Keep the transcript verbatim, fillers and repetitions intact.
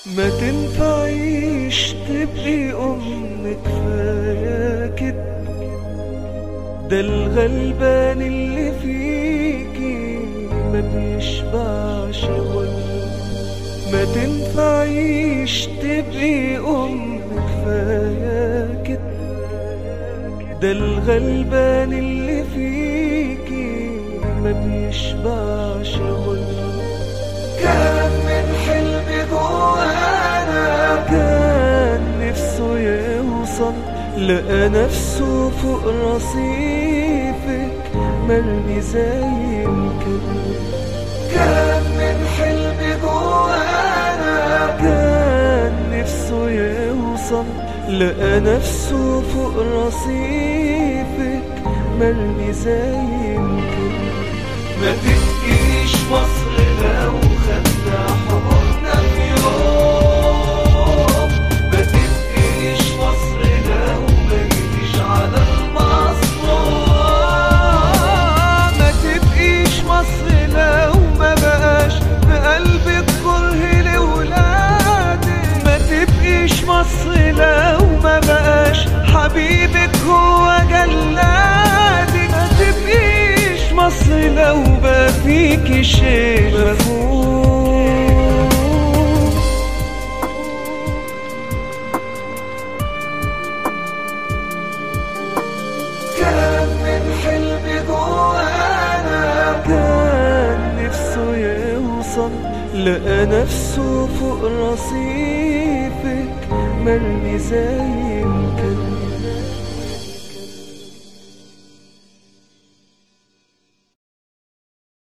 ما تنفعيش تبقي أم، كفاية كده. ده الغلبان اللي فيكي ما بيشبعش ولا. ما تنفعيش تبقي أم، كفاية كده. ده الغلبان اللي فيكي ما بيشبعش ولا. كان من حلمي جوانا، كان نفسه يوصل، لقى نفسه فوق رصيفك مرمي زي الكلب. كان من حلمي جوانا، كان نفسه يوصل، لقى نفسه فوق رصيفك مرمي زي الكلب. ما تبقيش مصر لو خدنا حضرنا في يوم. ما تبقيش مصر لو ما جيتيش على المصنوع. ما تبقيش مصر لو ما بقاش في قلبك كره لولادك. ما تبقيش مصر لو ما بقاش حبيبك هو جلادك. ما تبقيش مصر لو بقى فيكي شيء مفهوم. كان من حلمي جوانا، كان نفسه يوصل، لقى نفسه فوق رصيفك مرمي زي الكلب.